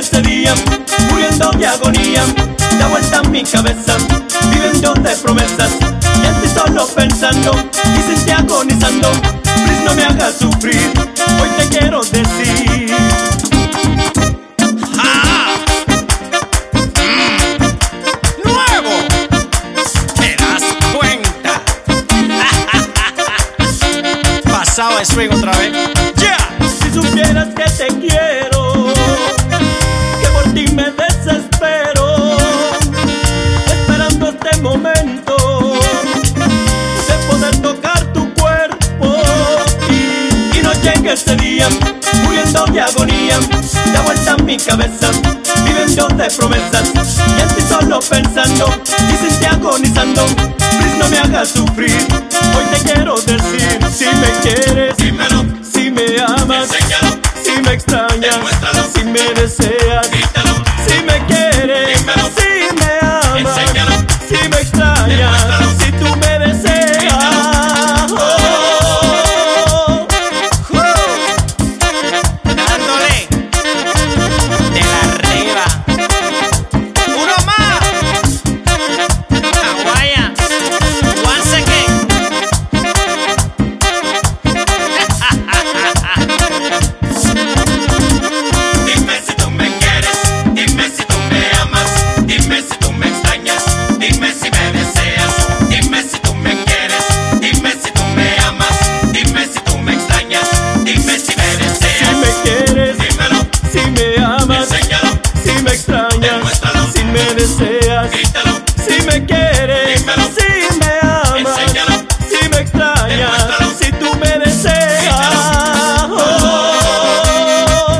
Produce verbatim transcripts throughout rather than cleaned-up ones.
ese día, muriendo de agonía, da vuelta en mi cabeza, viviendo de promesas, y en ti solo pensando, y sin ti agonizando. Please no me hagas sufrir, hoy te quiero decir. ¡Ah! Mm. ¡Nuevo! ¿Te das cuenta? Pasado de swing otra vez. ¡Ya! Yeah. Si supieras que te quiero, que por ti me desespero, esperando este momento de poder tocar tu cuerpo. Y, y no llega ese día, muriendo de agonía, da vuelta en mi cabeza, viviendo de promesas, y en ti solo pensando, y sin ti agonizando. Please no me hagas sufrir, hoy te quiero decir. Si me quieres, dímelo. Si me amas, enséñalo. Si me extrañas, demuéstralo. Si me deseas, grítalo. Si me quieres, dímelo. Si me amas, enséñalo. Si me extrañas, demuéstralo. Si tú me deseas. Oh, oh, oh, oh. Dándole de la arriba. Uno más. Aguaya. Once again. Dime si tú me quieres, dime si tú me amas, dime si tú me extrañas, dime si me deseas, dime si tú me quieres, dime si tú me amas, dime si tú me extrañas, dime si me Si deseas. me quieres, dímelo. Si me amas, enséñalo. Si me extrañas, demuéstralo. Si me deseas, grítalo. Si me quieres, dímelo. Si me amas, enséñalo. Si me extrañas, demuéstralo. Si tú me deseas. Oh,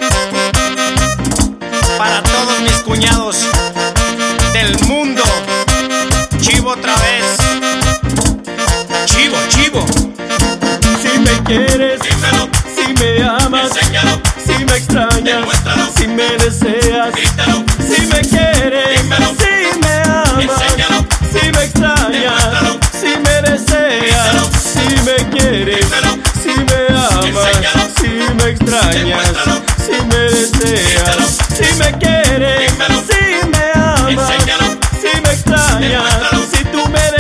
Para todos mis cuñados del mundo. Chivo otra vez. Chivo, chivo. si me quieres, dímelo. Si me amas, enséñalo. Si me extrañas, demuéstralo. Si me deseas, grítalo. Si me quieres, dímelo. Si me amas, enséñalo. Si me extrañas, demuéstralo. Si me deseas, grítalo. Si me quieres, dímelo. Si me amas, enséñalo. Si me extrañas, demuéstralo. Si me deseas, grítalo. Si me quieres, dímelo. Si me amas, enséñalo. Si me extrañas, demuéstralo. Si tú me